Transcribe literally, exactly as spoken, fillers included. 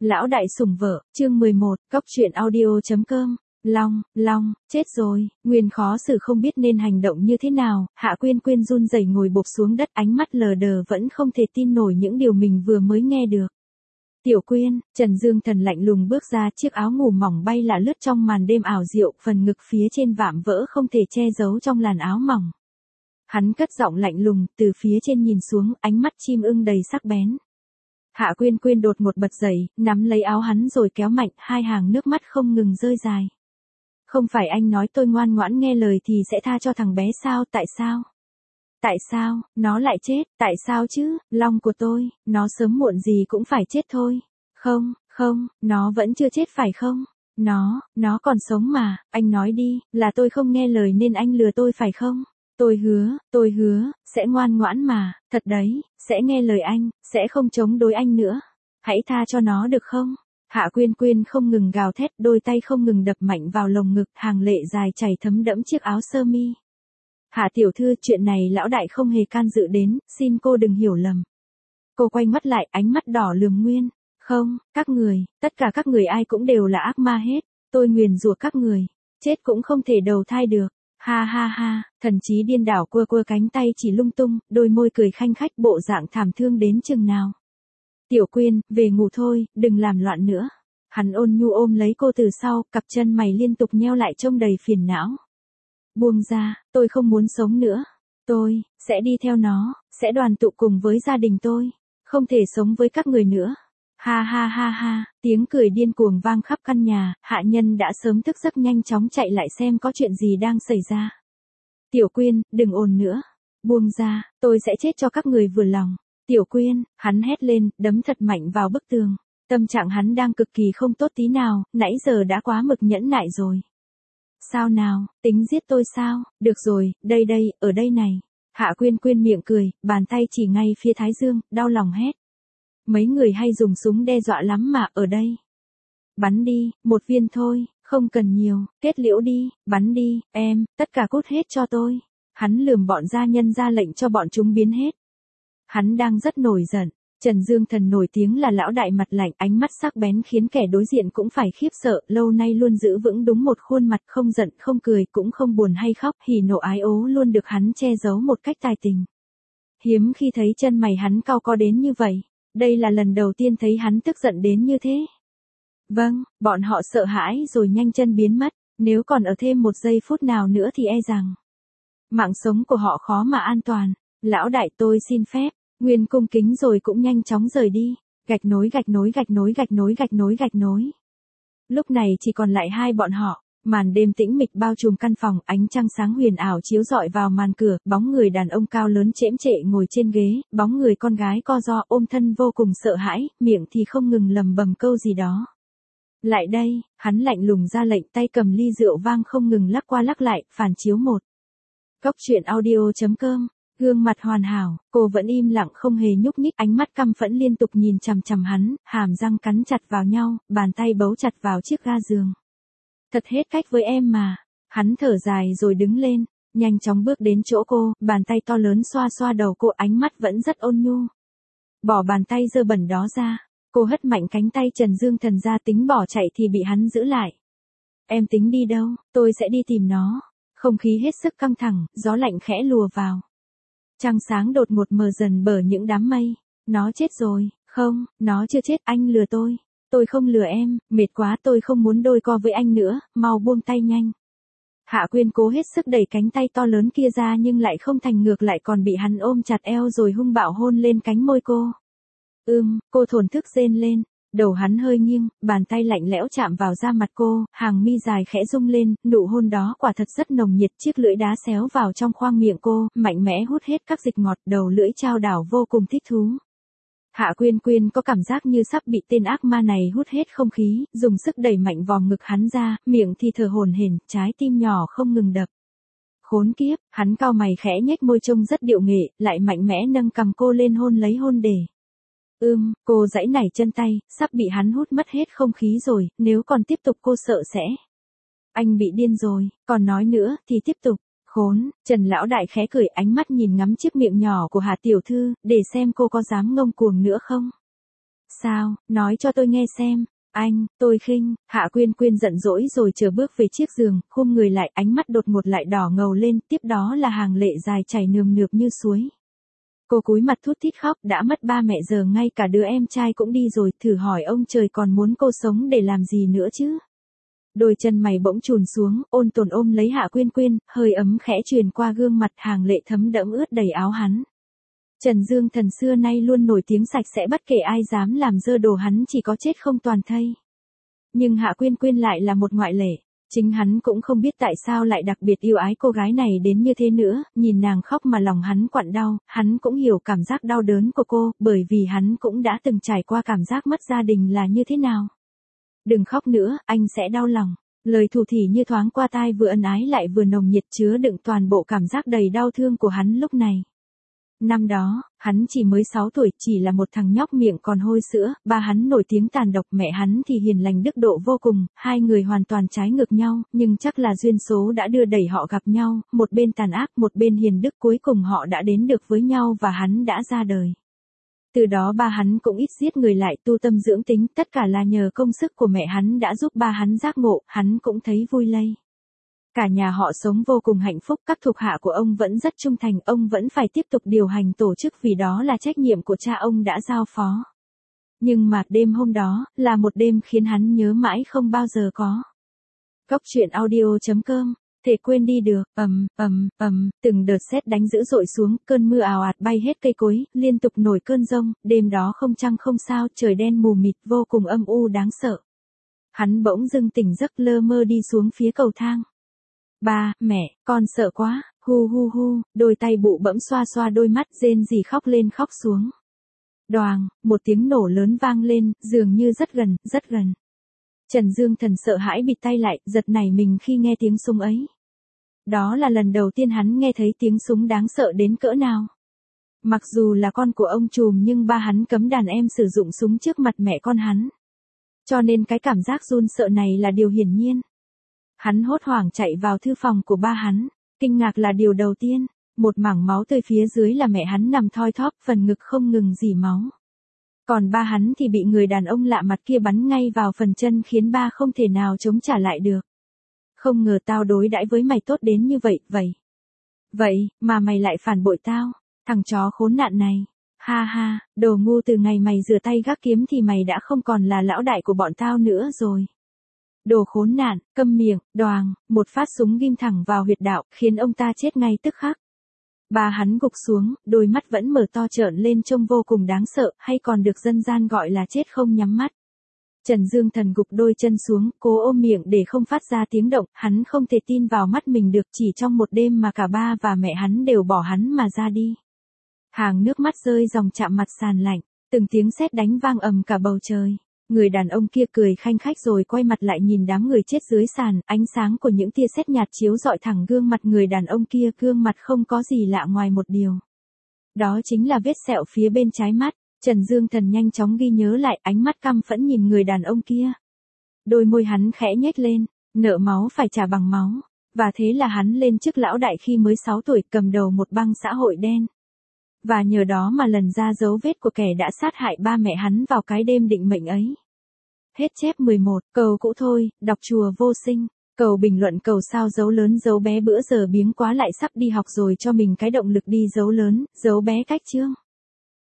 Lão đại sủng vợ, chương mười một, cóc truyện audio.com. Long, Long, chết rồi, Nguyên khó xử không biết nên hành động như thế nào, Hạ Quyên Quyên run rẩy ngồi bộp xuống đất, ánh mắt lờ đờ vẫn không thể tin nổi những điều mình vừa mới nghe được. Tiểu Quyên, Trần Dương Thần lạnh lùng bước ra, chiếc áo ngủ mỏng bay lả lướt trong màn đêm ảo diệu, phần ngực phía trên vạm vỡ không thể che giấu trong làn áo mỏng. Hắn cất giọng lạnh lùng, từ phía trên nhìn xuống, ánh mắt chim ưng đầy sắc bén. Hạ Quyên Quyên đột ngột bật dậy, nắm lấy áo hắn rồi kéo mạnh, hai hàng nước mắt không ngừng rơi dài. Không phải anh nói tôi ngoan ngoãn nghe lời thì sẽ tha cho thằng bé sao, tại sao? Tại sao, nó lại chết, tại sao chứ, Long của tôi, nó sớm muộn gì cũng phải chết thôi. Không, không, nó vẫn chưa chết phải không? Nó, nó còn sống mà, anh nói đi, là tôi không nghe lời nên anh lừa tôi phải không? Tôi hứa, tôi hứa, sẽ ngoan ngoãn mà, thật đấy, sẽ nghe lời anh, sẽ không chống đối anh nữa. Hãy tha cho nó được không? Hạ Quyên Quyên không ngừng gào thét, đôi tay không ngừng đập mạnh vào lồng ngực, hàng lệ dài chảy thấm đẫm chiếc áo sơ mi. Hạ tiểu thư, chuyện này lão đại không hề can dự đến, xin cô đừng hiểu lầm. Cô quay mắt lại, ánh mắt đỏ lườm Nguyên. Không, các người, tất cả các người ai cũng đều là ác ma hết, tôi nguyền rủa các người, chết cũng không thể đầu thai được. Ha ha ha, thần trí điên đảo quơ quơ cánh tay chỉ lung tung, đôi môi cười khanh khách, bộ dạng thảm thương đến chừng nào. Tiểu Quyên, về ngủ thôi, đừng làm loạn nữa. Hắn ôn nhu ôm lấy cô từ sau, cặp chân mày liên tục nheo lại trông đầy phiền não. Buông ra, tôi không muốn sống nữa. Tôi, sẽ đi theo nó, sẽ đoàn tụ cùng với gia đình tôi. Không thể sống với các người nữa. Ha ha ha ha, tiếng cười điên cuồng vang khắp căn nhà, hạ nhân đã sớm thức giấc nhanh chóng chạy lại xem có chuyện gì đang xảy ra. Tiểu Quyên, đừng ồn nữa. Buông ra, tôi sẽ chết cho các người vừa lòng. Tiểu Quyên, hắn hét lên, đấm thật mạnh vào bức tường. Tâm trạng hắn đang cực kỳ không tốt tí nào, nãy giờ đã quá mực nhẫn nại rồi. Sao nào, tính giết tôi sao? Được rồi, đây đây, ở đây này. Hạ Quyên Quyên miệng cười, bàn tay chỉ ngay phía thái dương, đau lòng hét. Mấy người hay dùng súng đe dọa lắm mà, ở đây. Bắn đi, một viên thôi, không cần nhiều, kết liễu đi, bắn đi, em, tất cả cút hết cho tôi. Hắn lườm bọn gia nhân ra lệnh cho bọn chúng biến hết. Hắn đang rất nổi giận. Trần Dương Thần nổi tiếng là lão đại mặt lạnh, ánh mắt sắc bén khiến kẻ đối diện cũng phải khiếp sợ, lâu nay luôn giữ vững đúng một khuôn mặt, không giận, không cười, cũng không buồn hay khóc, hỉ nộ ái ố luôn được hắn che giấu một cách tài tình. Hiếm khi thấy chân mày hắn cau có đến như vậy, đây là lần đầu tiên thấy hắn tức giận đến như thế. Vâng, bọn họ sợ hãi rồi nhanh chân biến mất, nếu còn ở thêm một giây phút nào nữa thì e rằng mạng sống của họ khó mà an toàn. Lão đại, tôi xin phép. Nguyên cung kính rồi cũng nhanh chóng rời đi. Gạch nối gạch nối gạch nối gạch nối gạch nối gạch nối. Lúc này chỉ còn lại hai bọn họ. Màn đêm tĩnh mịch bao trùm căn phòng, ánh trăng sáng huyền ảo chiếu rọi vào màn cửa, bóng người đàn ông cao lớn chễm chệ ngồi trên ghế, bóng người con gái co ro ôm thân vô cùng sợ hãi, miệng thì không ngừng lầm bầm câu gì đó. Lại đây, hắn lạnh lùng ra lệnh, tay cầm ly rượu vang không ngừng lắc qua lắc lại, phản chiếu một. Cóc truyện audio.com. Gương mặt hoàn hảo, cô vẫn im lặng không hề nhúc nhích, ánh mắt căm phẫn liên tục nhìn chằm chằm hắn, hàm răng cắn chặt vào nhau, bàn tay bấu chặt vào chiếc ga giường. Thật hết cách với em mà. Hắn thở dài rồi đứng lên, nhanh chóng bước đến chỗ cô, bàn tay to lớn xoa xoa đầu cô, ánh mắt vẫn rất ôn nhu. Bỏ bàn tay dơ bẩn đó ra, cô hất mạnh cánh tay Trần Dương Thần ra, tính bỏ chạy thì bị hắn giữ lại. Em tính đi đâu? Tôi sẽ đi tìm nó. Không khí hết sức căng thẳng, gió lạnh khẽ lùa vào. Trăng sáng đột ngột mờ dần bờ những đám mây. Nó chết rồi, không, nó chưa chết, anh lừa tôi. Tôi không lừa em, mệt quá, tôi không muốn đôi co với anh nữa, mau buông tay nhanh. Hạ Quyên cố hết sức đẩy cánh tay to lớn kia ra nhưng lại không thành, ngược lại còn bị hắn ôm chặt eo rồi hung bạo hôn lên cánh môi cô. Ưm, cô thổn thức rên lên. Đầu hắn hơi nghiêng, bàn tay lạnh lẽo chạm vào da mặt cô, hàng mi dài khẽ rung lên, nụ hôn đó quả thật rất nồng nhiệt, chiếc lưỡi đá xéo vào trong khoang miệng cô, mạnh mẽ hút hết các dịch ngọt, đầu lưỡi chao đảo vô cùng thích thú. Hạ Quyên Quyên có cảm giác như sắp bị tên ác ma này hút hết không khí, dùng sức đẩy mạnh vòng ngực hắn ra, miệng thì thở hổn hển, trái tim nhỏ không ngừng đập. Khốn kiếp, hắn cau mày khẽ nhếch môi trông rất điệu nghệ, lại mạnh mẽ nâng cằm cô lên hôn lấy hôn để. Ưm, cô giãy nảy chân tay, sắp bị hắn hút mất hết không khí rồi, nếu còn tiếp tục cô sợ sẽ. Anh bị điên rồi, còn nói nữa thì tiếp tục. Khốn, Trần lão đại khẽ cười, ánh mắt nhìn ngắm chiếc miệng nhỏ của Hạ tiểu thư, để xem cô có dám ngông cuồng nữa không. Sao, nói cho tôi nghe xem. Anh, tôi khinh, Hạ Quyên Quyên giận dỗi rồi chờ bước về chiếc giường, khum người lại, ánh mắt đột ngột lại đỏ ngầu lên, tiếp đó là hàng lệ dài chảy nườm nượp như suối. Cô cúi mặt thút thít khóc, đã mất ba mẹ giờ ngay cả đứa em trai cũng đi rồi, thử hỏi ông trời còn muốn cô sống để làm gì nữa chứ? Đôi chân mày bỗng chùn xuống, ôn tồn ôm lấy Hạ Quyên Quyên, hơi ấm khẽ truyền qua gương mặt, hàng lệ thấm đẫm ướt đầy áo hắn. Trần Dương Thần xưa nay luôn nổi tiếng sạch sẽ, bất kể ai dám làm dơ đồ hắn chỉ có chết không toàn thây. Nhưng Hạ Quyên Quyên lại là một ngoại lệ. Chính hắn cũng không biết tại sao lại đặc biệt yêu ái cô gái này đến như thế nữa, nhìn nàng khóc mà lòng hắn quặn đau, hắn cũng hiểu cảm giác đau đớn của cô, bởi vì hắn cũng đã từng trải qua cảm giác mất gia đình là như thế nào. Đừng khóc nữa, anh sẽ đau lòng. Lời thủ thỉ như thoáng qua tai, vừa ân ái lại vừa nồng nhiệt, chứa đựng toàn bộ cảm giác đầy đau thương của hắn lúc này. Năm đó, hắn chỉ mới sáu tuổi, chỉ là một thằng nhóc miệng còn hôi sữa, ba hắn nổi tiếng tàn độc, mẹ hắn thì hiền lành đức độ vô cùng, hai người hoàn toàn trái ngược nhau, nhưng chắc là duyên số đã đưa đẩy họ gặp nhau, một bên tàn ác, một bên hiền đức, cuối cùng họ đã đến được với nhau và hắn đã ra đời. Từ đó ba hắn cũng ít giết người, lại tu tâm dưỡng tính, tất cả là nhờ công sức của mẹ hắn đã giúp ba hắn giác ngộ, hắn cũng thấy vui lây. Cả nhà họ sống vô cùng hạnh phúc, các thuộc hạ của ông vẫn rất trung thành, ông vẫn phải tiếp tục điều hành tổ chức vì đó là trách nhiệm của cha ông đã giao phó. Nhưng mà đêm hôm đó, là một đêm khiến hắn nhớ mãi không bao giờ có. Cốc truyện audio chấm com, thể quên đi được, ầm, ầm, ầm, từng đợt sét đánh dữ dội xuống, cơn mưa ào ạt bay hết cây cối, liên tục nổi cơn giông, đêm đó không trăng không sao, trời đen mù mịt vô cùng âm u đáng sợ. Hắn bỗng dưng tỉnh giấc, lơ mơ đi xuống phía cầu thang. Ba, mẹ, con sợ quá, hu hu hu, đôi tay bụ bẫm xoa xoa đôi mắt, rên rỉ khóc lên khóc xuống. Đoàng, một tiếng nổ lớn vang lên, dường như rất gần, rất gần. Trần Dương Thần sợ hãi bịt tay lại, giật nảy mình khi nghe tiếng súng ấy. Đó là lần đầu tiên hắn nghe thấy tiếng súng đáng sợ đến cỡ nào. Mặc dù là con của ông trùm nhưng ba hắn cấm đàn em sử dụng súng trước mặt mẹ con hắn. Cho nên cái cảm giác run sợ này là điều hiển nhiên. Hắn hốt hoảng chạy vào thư phòng của ba hắn, kinh ngạc là điều đầu tiên, một mảng máu tươi, phía dưới là mẹ hắn nằm thoi thóp, phần ngực không ngừng rỉ máu. Còn ba hắn thì bị người đàn ông lạ mặt kia bắn ngay vào phần chân khiến ba không thể nào chống trả lại được. Không ngờ tao đối đãi với mày tốt đến như vậy, vậy. Vậy, mà mày lại phản bội tao, thằng chó khốn nạn này. Ha ha, đồ ngu, từ ngày mày rửa tay gác kiếm thì mày đã không còn là lão đại của bọn tao nữa rồi. Đồ khốn nạn, câm miệng, đoàng, một phát súng ghim thẳng vào huyệt đạo, khiến ông ta chết ngay tức khắc. Ba hắn gục xuống, đôi mắt vẫn mở to trợn lên trông vô cùng đáng sợ, hay còn được dân gian gọi là chết không nhắm mắt. Trần Dương Thần gục đôi chân xuống, cố ôm miệng để không phát ra tiếng động, hắn không thể tin vào mắt mình được, chỉ trong một đêm mà cả ba và mẹ hắn đều bỏ hắn mà ra đi. Hàng nước mắt rơi ròng chạm mặt sàn lạnh, từng tiếng sét đánh vang ầm cả bầu trời. Người đàn ông kia cười khanh khách rồi quay mặt lại nhìn đám người chết dưới sàn, ánh sáng của những tia sét nhạt chiếu rọi thẳng gương mặt người đàn ông kia, gương mặt không có gì lạ ngoài một điều. Đó chính là vết sẹo phía bên trái mắt. Trần Dương Thần nhanh chóng ghi nhớ lại, ánh mắt căm phẫn nhìn người đàn ông kia. Đôi môi hắn khẽ nhếch lên, nợ máu phải trả bằng máu, và thế là hắn lên chức lão đại khi mới sáu tuổi, cầm đầu một băng xã hội đen. Và nhờ đó mà lần ra dấu vết của kẻ đã sát hại ba mẹ hắn vào cái đêm định mệnh ấy. Hết chép mười một, cầu cũ thôi, đọc chùa vô sinh. Cầu bình luận, cầu sao dấu lớn dấu bé, bữa giờ biếng quá lại sắp đi học rồi cho mình cái động lực đi dấu lớn, dấu bé cách chương.